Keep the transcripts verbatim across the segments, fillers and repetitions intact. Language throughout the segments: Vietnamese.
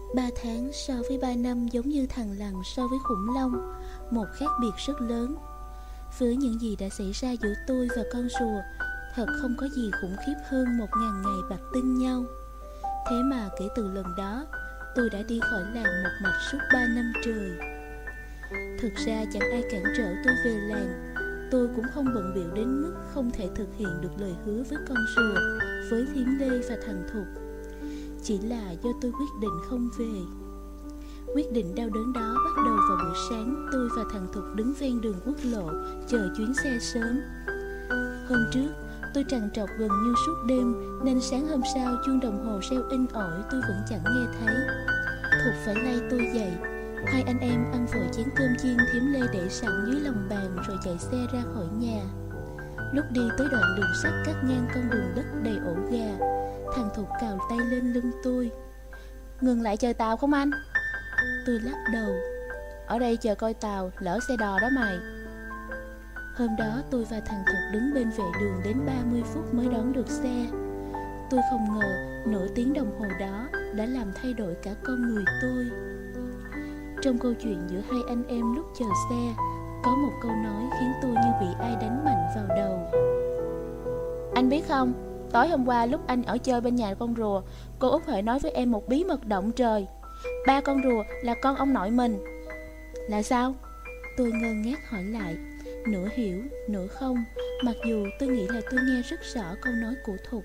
Ba tháng so với ba năm giống như thằn lằn so với khủng long, một khác biệt rất lớn. Với những gì đã xảy ra giữa tôi và con rùa, thật không có gì khủng khiếp hơn một ngàn ngày bạc tinh nhau. Thế mà kể từ lần đó, tôi đã đi khỏi làng một mạch suốt ba năm trời. Thực ra chẳng ai cản trở tôi về làng. Tôi cũng không bận bịu đến mức không thể thực hiện được lời hứa với con rùa, với Thiến Lê và thằng Thục. Chỉ là do tôi quyết định không về. Quyết định đau đớn đó bắt đầu vào buổi sáng tôi và thằng Thục đứng ven đường quốc lộ chờ chuyến xe sớm. Hôm trước tôi trằn trọc gần như suốt đêm, nên sáng hôm sau chuông đồng hồ reo inh ỏi tôi vẫn chẳng nghe thấy. Thục phải lay tôi dậy. Hai anh em ăn vội chén cơm chiên Thiếm Lê để sẵn dưới lòng bàn rồi chạy xe ra khỏi nhà. Lúc đi tới đoạn đường sắt cắt ngang con đường đất đầy ổ gà, thằng Thục cào tay lên lưng tôi. Ngừng lại chờ tàu không anh? Tôi lắc đầu. Ở đây chờ coi tàu, lỡ xe đò đó mày. Hôm đó tôi và thằng Thục đứng bên vệ đường đến ba mươi phút mới đón được xe. Tôi không ngờ nửa tiếng đồng hồ đó đã làm thay đổi cả con người tôi. Trong câu chuyện giữa hai anh em lúc chờ xe, có một câu nói khiến tôi như bị ai đánh mạnh vào đầu. Anh biết không, tối hôm qua lúc anh ở chơi bên nhà con rùa, cô Út Huệ nói với em một bí mật động trời. Ba con rùa là con ông nội mình. Là sao? Tôi ngơ ngác hỏi lại, nửa hiểu, nửa không, mặc dù tôi nghĩ là tôi nghe rất rõ câu nói của Thục.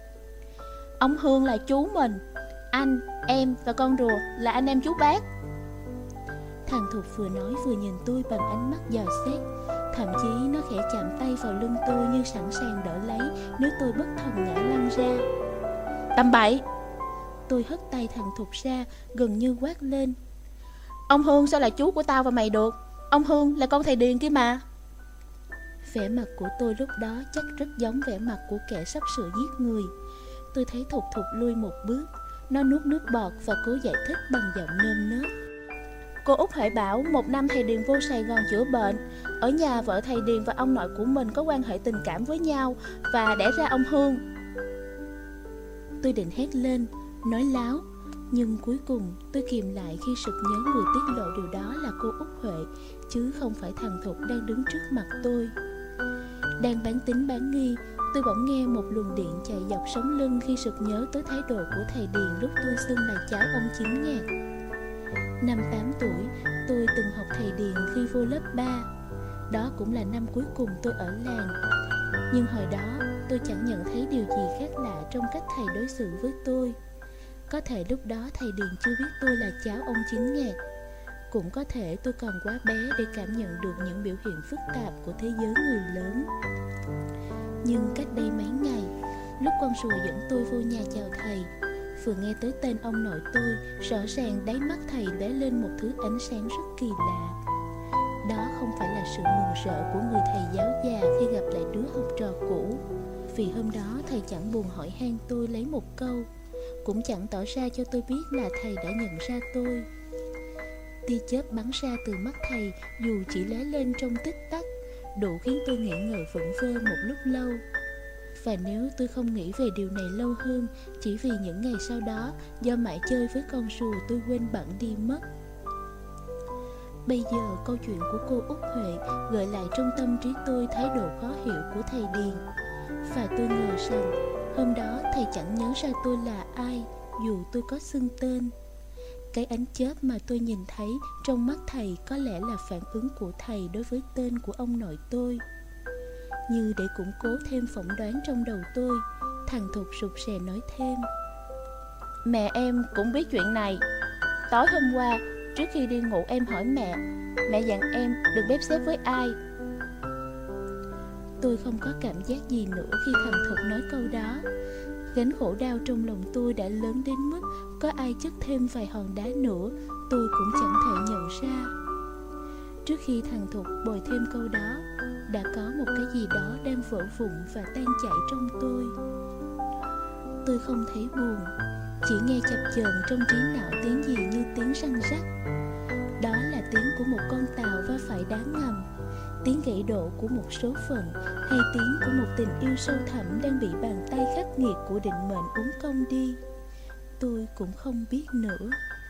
Ông Hương là chú mình, anh, em và con rùa là anh em chú bác. Thằng Thục vừa nói vừa nhìn tôi bằng ánh mắt dò xét. Thậm chí nó khẽ chạm tay vào lưng tôi như sẵn sàng đỡ lấy nếu tôi bất thần ngã lăn ra. Tầm bậy! Tôi hất tay thằng Thục ra, gần như quát lên. Ông Hương sao là chú của tao và mày được? Ông Hương là con thầy Điền kia mà. Vẻ mặt của tôi lúc đó chắc rất giống vẻ mặt của kẻ sắp sửa giết người. Tôi thấy Thục Thục lui một bước. Nó nuốt nước bọt và cố giải thích bằng giọng nơm nớp. Cô Út Huệ bảo một năm thầy Điền vô Sài Gòn chữa bệnh. Ở nhà vợ thầy Điền và ông nội của mình có quan hệ tình cảm với nhau và đẻ ra ông Hương. Tôi định hét lên, nói láo, nhưng cuối cùng tôi kìm lại khi sực nhớ người tiết lộ điều đó là cô Út Huệ, chứ không phải thằng Thục đang đứng trước mặt tôi. Đang bán tín bán nghi, tôi bỗng nghe một luồng điện chạy dọc sống lưng khi sực nhớ tới thái độ của thầy Điền lúc tôi xưng là cháu ông Chín Ngạc. Năm tám tuổi, tôi từng học thầy Điền khi vô lớp ba. Đó cũng là năm cuối cùng tôi ở làng. Nhưng hồi đó, tôi chẳng nhận thấy điều gì khác lạ trong cách thầy đối xử với tôi. Có thể lúc đó thầy Điền chưa biết tôi là cháu ông Chín Ngạc. Cũng có thể tôi còn quá bé để cảm nhận được những biểu hiện phức tạp của thế giới người lớn. Nhưng cách đây mấy ngày, lúc con rùa dẫn tôi vô nhà chào thầy, vừa nghe tới tên ông nội tôi, rõ ràng đáy mắt thầy lóe lên một thứ ánh sáng rất kỳ lạ. Đó không phải là sự mừng rỡ của người thầy giáo già khi gặp lại đứa học trò cũ. Vì hôm đó thầy chẳng buồn hỏi han tôi lấy một câu, cũng chẳng tỏ ra cho tôi biết là thầy đã nhận ra tôi. Tia chớp bắn ra từ mắt thầy dù chỉ lóe lên trong tích tắc, đủ khiến tôi nghĩ ngợi vẩn vơ một lúc lâu. Và nếu tôi không nghĩ về điều này lâu hơn, chỉ vì những ngày sau đó, do mãi chơi với con rùa tôi quên bẵng đi mất. Bây giờ câu chuyện của cô Út Huệ gợi lại trong tâm trí tôi thái độ khó hiểu của thầy Điền. Và tôi ngờ rằng hôm đó thầy chẳng nhớ ra tôi là ai, dù tôi có xưng tên. Cái ánh chớp mà tôi nhìn thấy trong mắt thầy có lẽ là phản ứng của thầy đối với tên của ông nội tôi. Như để củng cố thêm phỏng đoán trong đầu tôi, thằng Thục sụt sè nói thêm. Mẹ em cũng biết chuyện này. Tối hôm qua, trước khi đi ngủ em hỏi mẹ, mẹ dặn em đừng bếp xếp với ai. Tôi không có cảm giác gì nữa khi thằng Thục nói câu đó. Gánh khổ đau trong lòng tôi đã lớn đến mức có ai chất thêm vài hòn đá nữa, tôi cũng chẳng thể nhận ra. Trước khi thằng Thục bồi thêm câu đó, đã có một cái gì đó đang vỡ vụn và tan chảy trong tôi. Tôi không thấy buồn, chỉ nghe chập chờn trong trí não tiếng gì như tiếng răng rắc. Đó là tiếng của một con tàu va phải đá ngầm, tiếng gãy đổ của một số phận, hay tiếng của một tình yêu sâu thẳm đang bị bàn tay khắc nghiệt của định mệnh uốn cong đi. Tôi cũng không biết nữa.